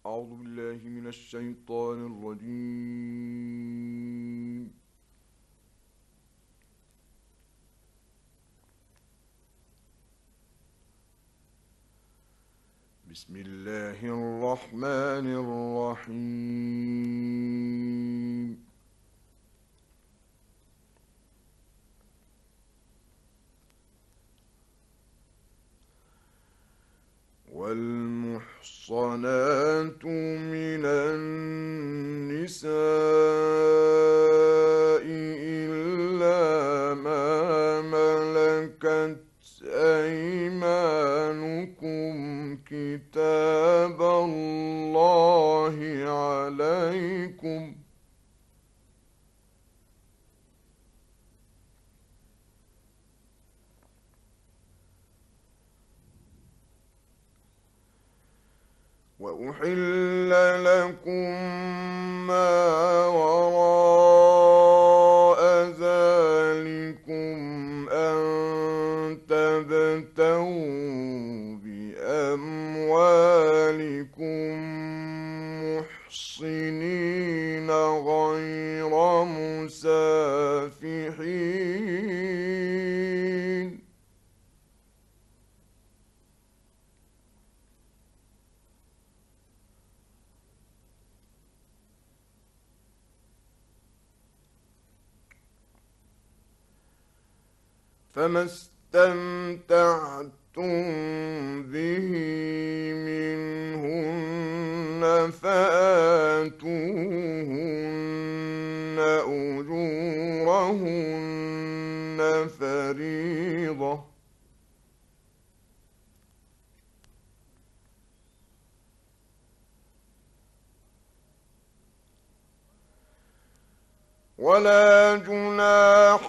أعوذ بالله من الشيطان الرجيم. بسم الله الرحمن الرحيم. والمحصنات من النساء إلا ما ملكت أيمانكم كتاب الله عليكم. وأحل لكم ما وراء ذلكم أن تبتغوا بأموالكم محصنين غير مسافحين. فما استمتعتم به منهن فآتوهن أجورهن فريضة. ولا جناح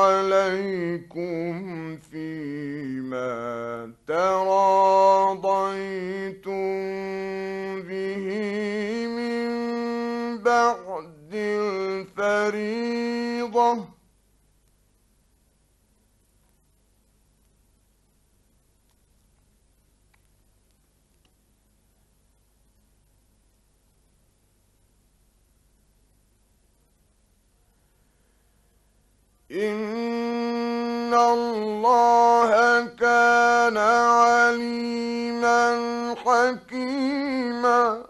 عليكم فيما تراضيتم به من بعد الفريضة. إن الله كان عليما حكيما.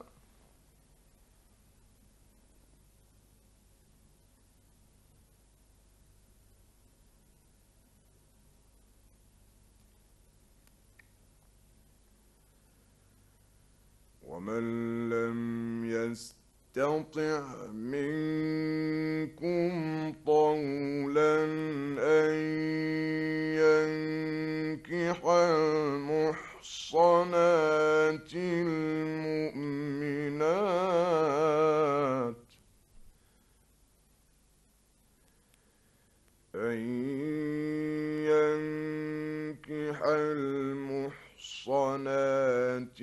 ومن لم يستطع منكم طولا أن ينكح المحصنات المؤمنات أن ينكح المحصنات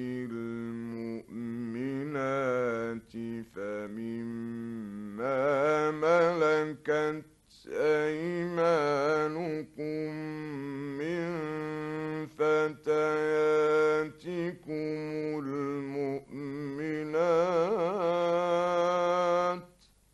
المؤمنات فمما ملكت أيمانكم من فتياتكم المؤمنات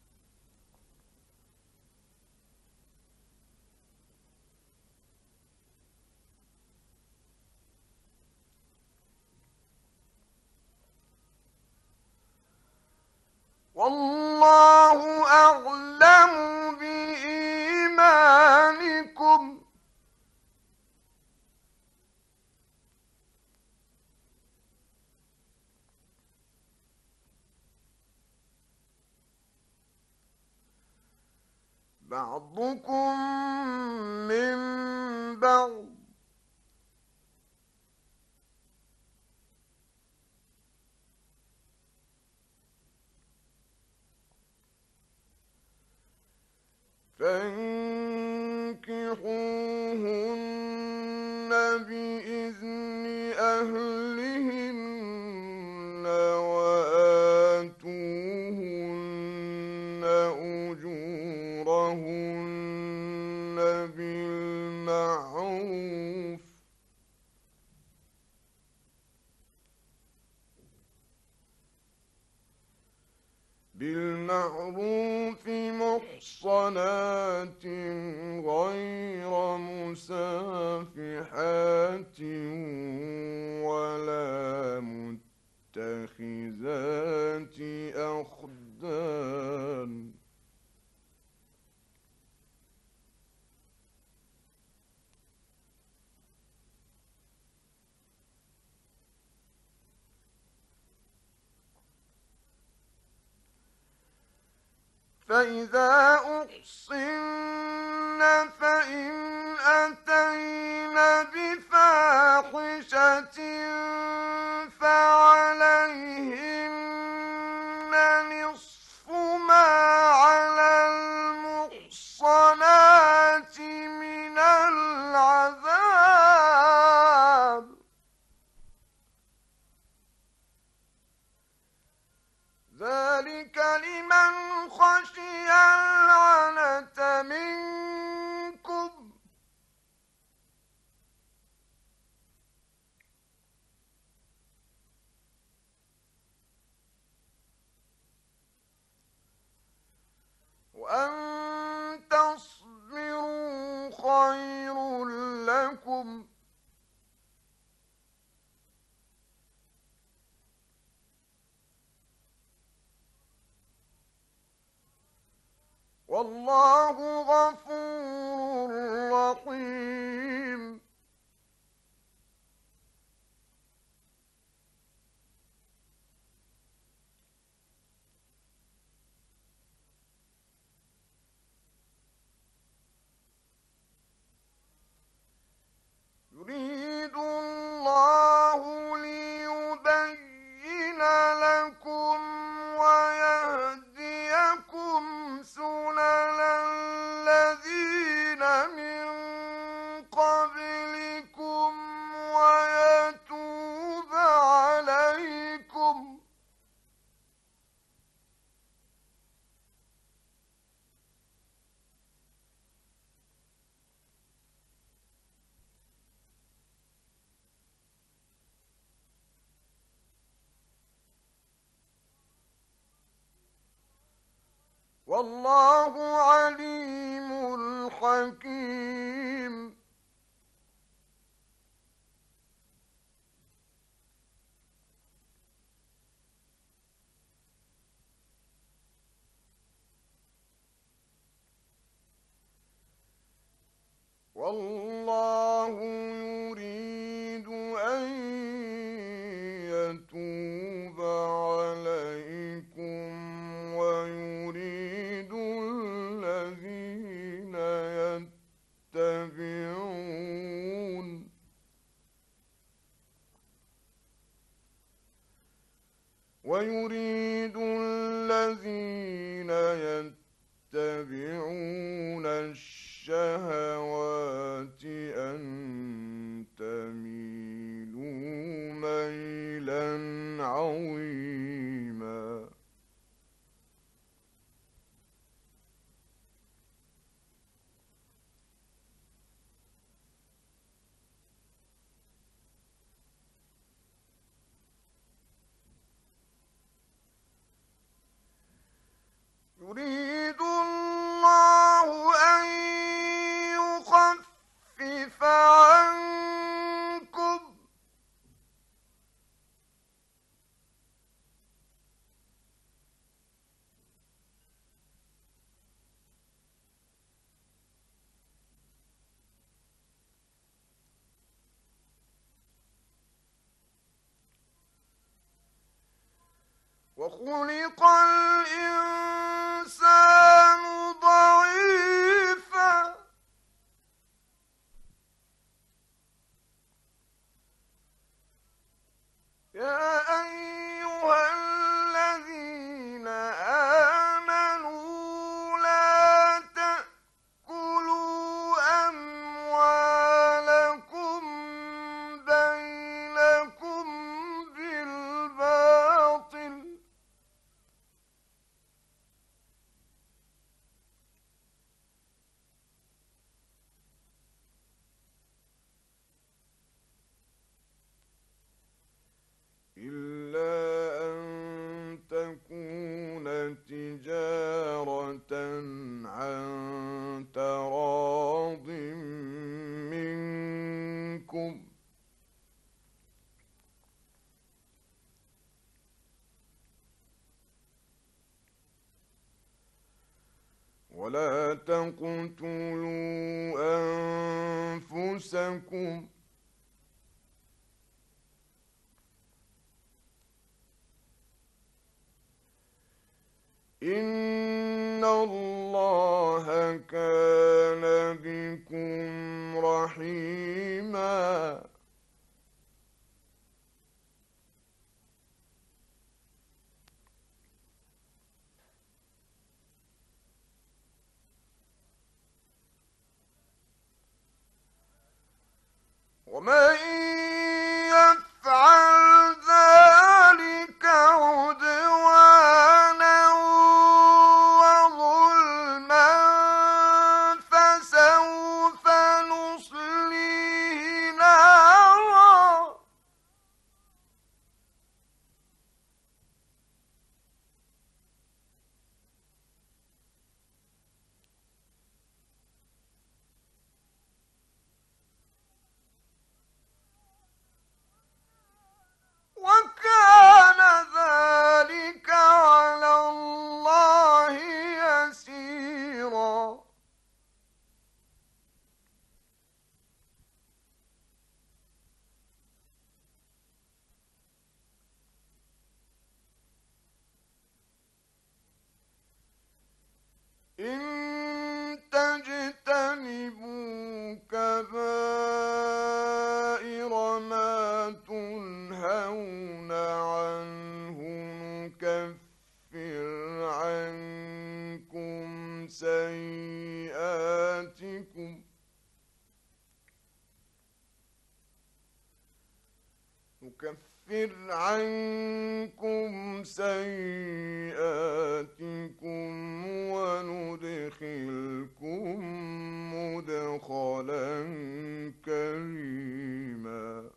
والله أعلم بإيمانكم. بعضكم من بعض فانكحوهن بإذن أهلهن وآتوهن أجورهن بالمعروف. بالمعروف محصنات غير مسافحات ولا متخذات أخدان. فإذا أحصن فإن أتين بفاحشة فعليهن نصف ما على المحصنات من العذاب، ذلك لمن خشي العنة منكم. وأن تصبروا خير لكم، والله غفور رحيم. يريد الله ليبين لكم ويهديكم سنن الذين من قبلكم ويتوب عليكم، والله عليم حكيم. والله يريد أن يتوب عليكم ويريد الذين يتبعون الشهوات أن تميلوا ميلا عظيما. يريد الله أن يخفف عنكم وخلق الإنسان ضعيفا يا أيها الذين آمنوا لا تأكلوا أموالكم بينكم بالباطل ولا تقتلوا أنفسكم إن الله كان بكم رحيما ومن يفعل ذلك عدوانا وظلما فسوف نصليه نارا وكان ذلك على الله يسيرا إن تجتنبوا كبائر ما تنهون عنه نكفر عنكم سيئاتكم وندخلكم مدخلا كريما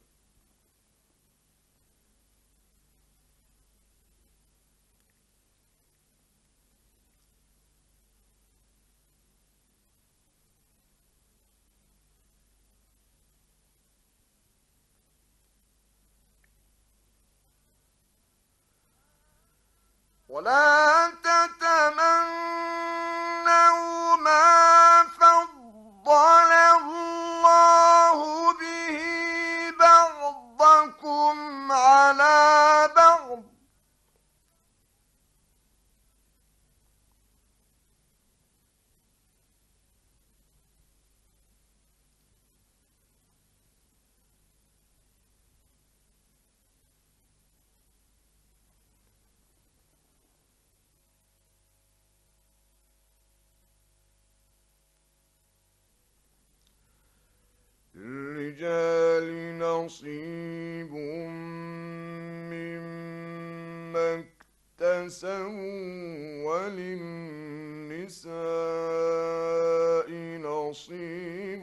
ولا تتمنوا ما فضل الله به بعضكم على بعض للرجال نصيب مما اكتسبوا وللنساء نصيب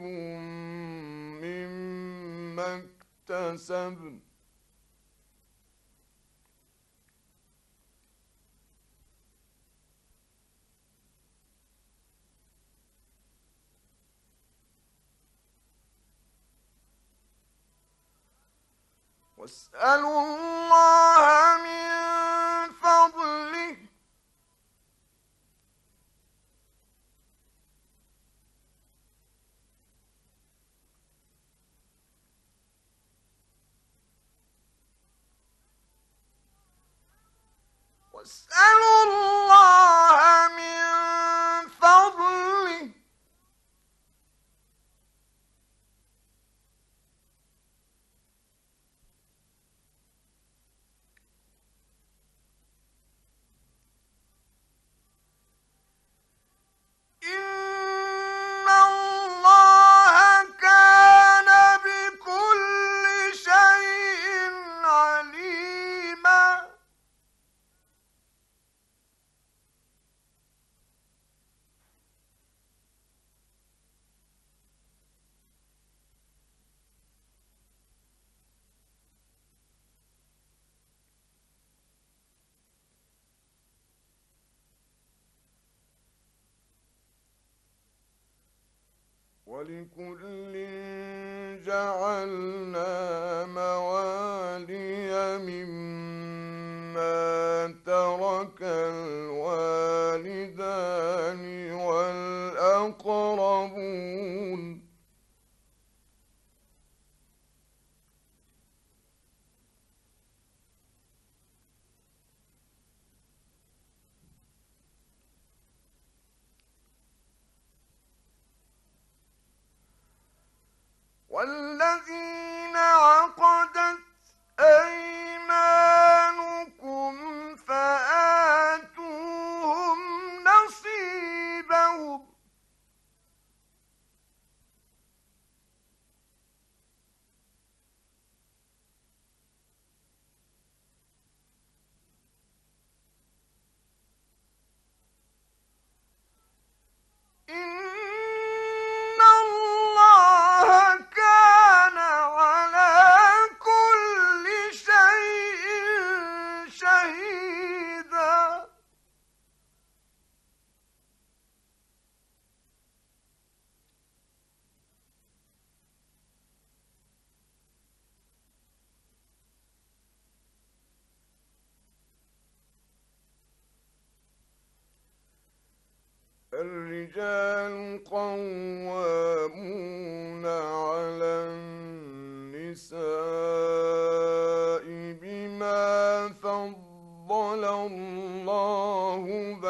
مما اكتسبن واسألوا الله من فضله واسألوا الله من فضله إن الله كان بكل شيء عليما ولكل جعلنا موالي مما ترك الوالدان والذين عقدت أيمانكم فآتوهم نصيبهم إن الله كان على كل شيء شهيدا الرجال قوامون على النساء بما فضل الله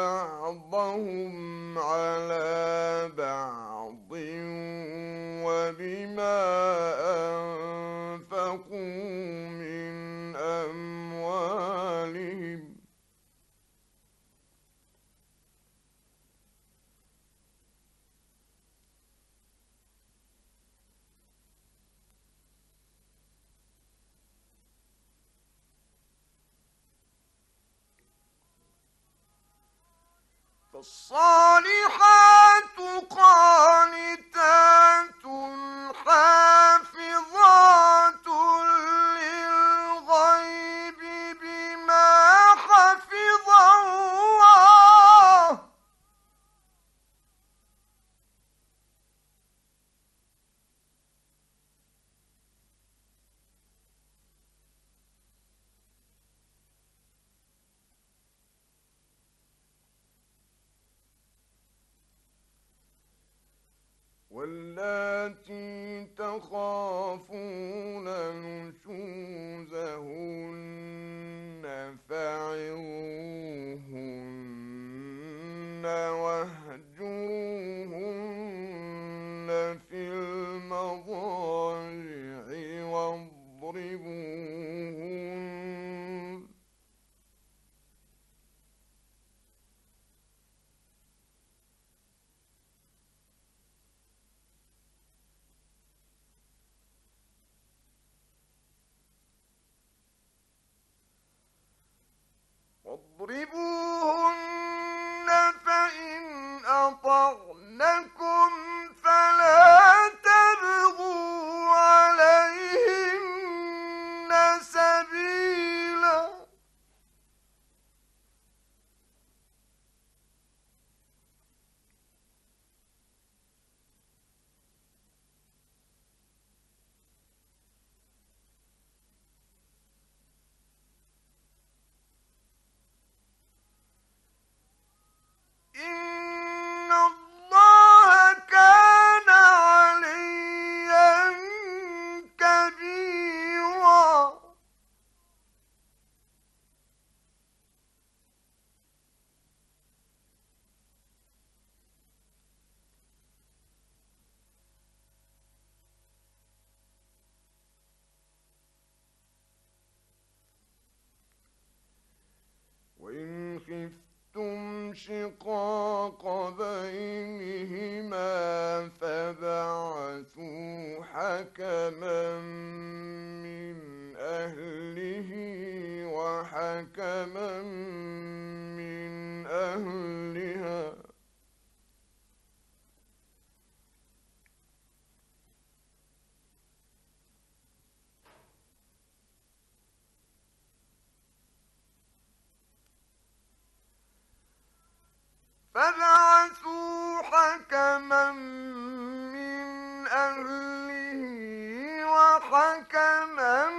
بعضهم على بعض وبما أنفقوا من أموالهم فالصالحات قانتات حافظات للغيب بما حفظ الله واللاتي تخافون نشوزهن فعظوهن واهجروهن في المضاجع واضربوهن فإن أطعنكم فلا تبغوا عليهن سبيلا إن الله كان عليا كبيرا وإن خفتم شقاق بينهما فبعثوا حكما من أهله وحكما من أهلها فبعثوا حكما من أهله وحكما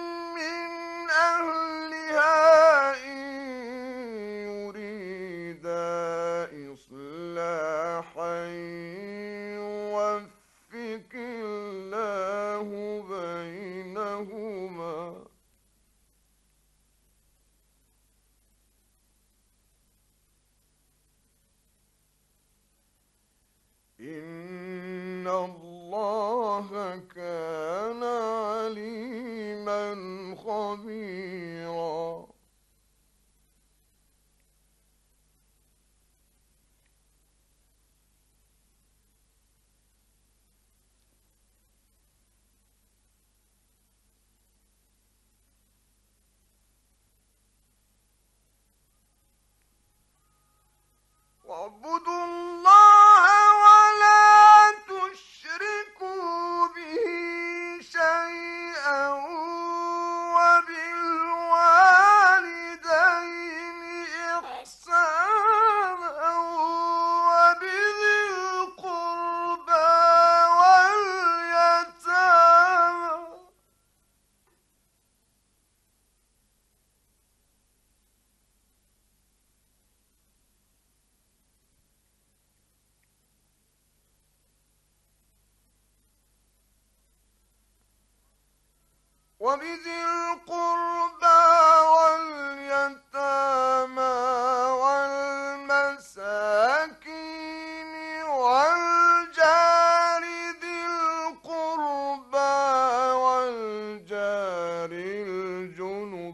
من أهلها إن يريدا واعبدوا الله ولا تشركوا به شيئا وبالوالدين إحسانا وبذي القربى واليتامى وبذي القربى واليتامى والمساكين والجار ذي القربى والجار الجنب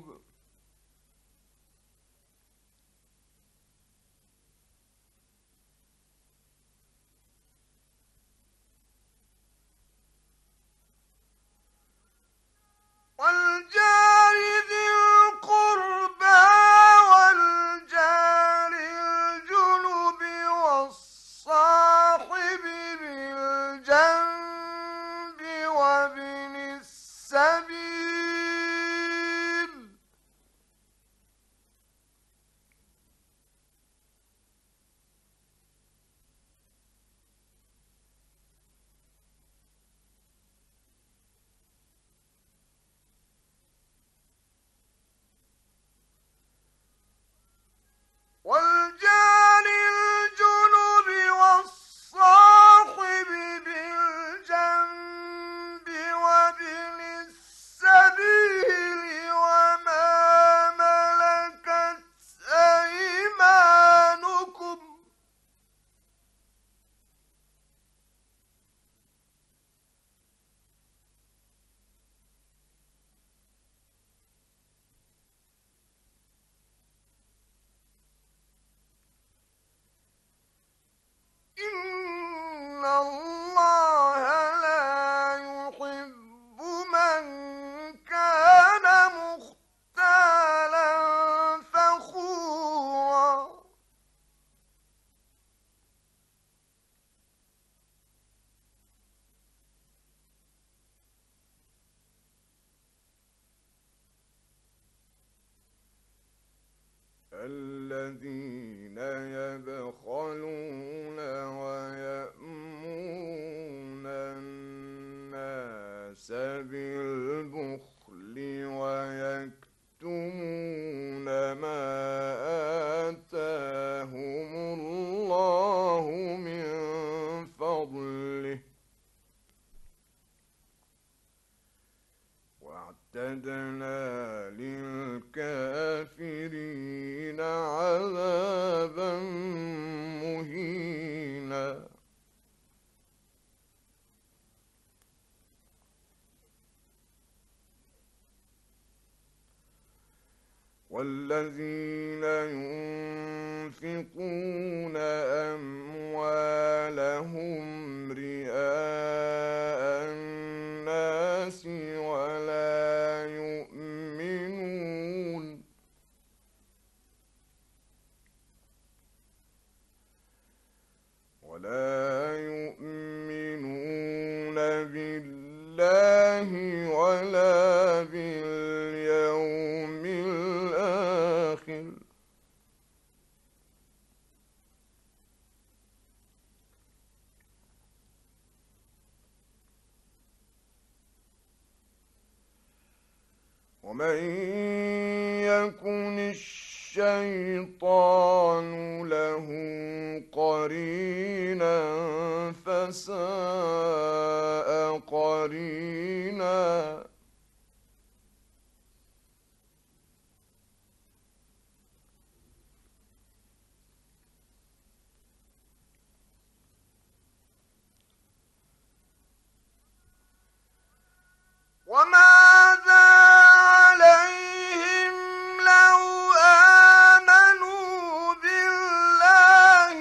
والجار ذي القربى والجار الجنب والصاحب بالجنب وابن السبيل والجار الجنب والصاحب بالجنب وابن السبيل وما ملكت أيمانكم إن الله لا يحب من كان مختالا فخورا الذين يبخلون ويأمرون الناس بالبخل ويكتمون ما آتاهم الله من فضله واعتدنا للكافرين عذابا مهينا والذين ينفقون أموالهم رئاء الناس ولا يؤمنون بالله ولا باليوم الآخر ومن يكن الشيطان له قرينا فساء قرينا وماذا عليهم لو آمنوا بالله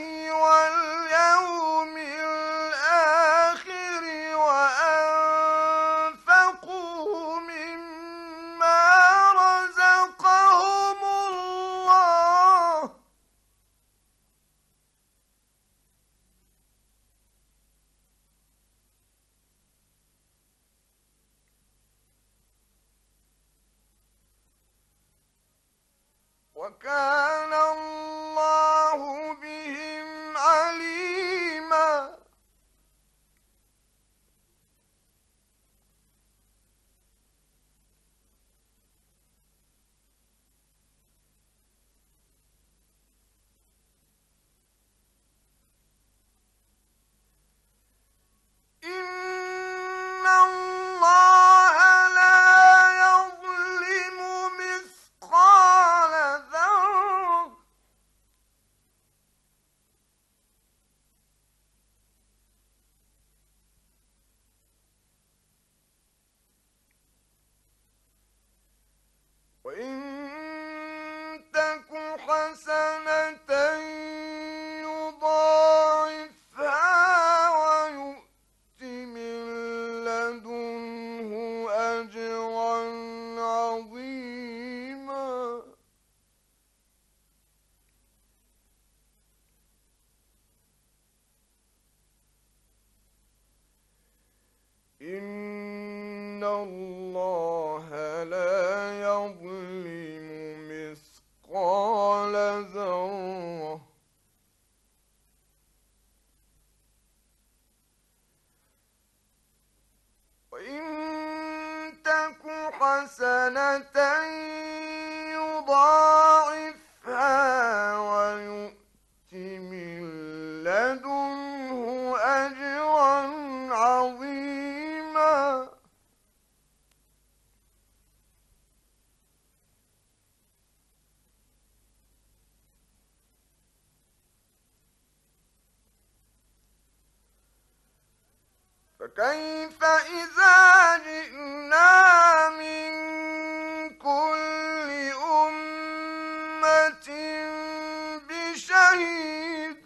واليوم الآخر وأنفقوا وكان الله بهم عليما. إن الله لا يظلم مثقال ذرة وإن تك حسنة يضاعفها ويؤت من لدنه أجرا عظيما. إن الله لا يظلم مثقال ذرة وإن تك حسنة يضاعفها ويؤت من لدنه أجرا عظيما. فكيف إذا جئنا من كل أمة بشهيد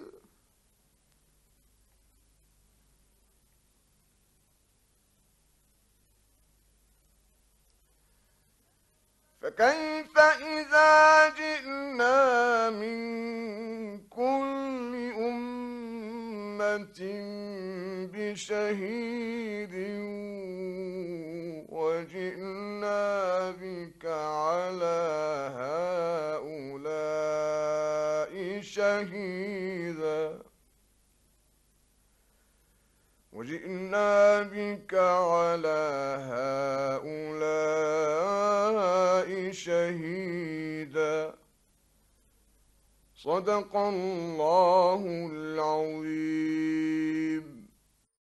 فكيف إذا جئنا من كل أمة بشهيد وجئنا بك على هؤلاء شهيدا وجئنا بك على هؤلاء شهيدا. صدق الله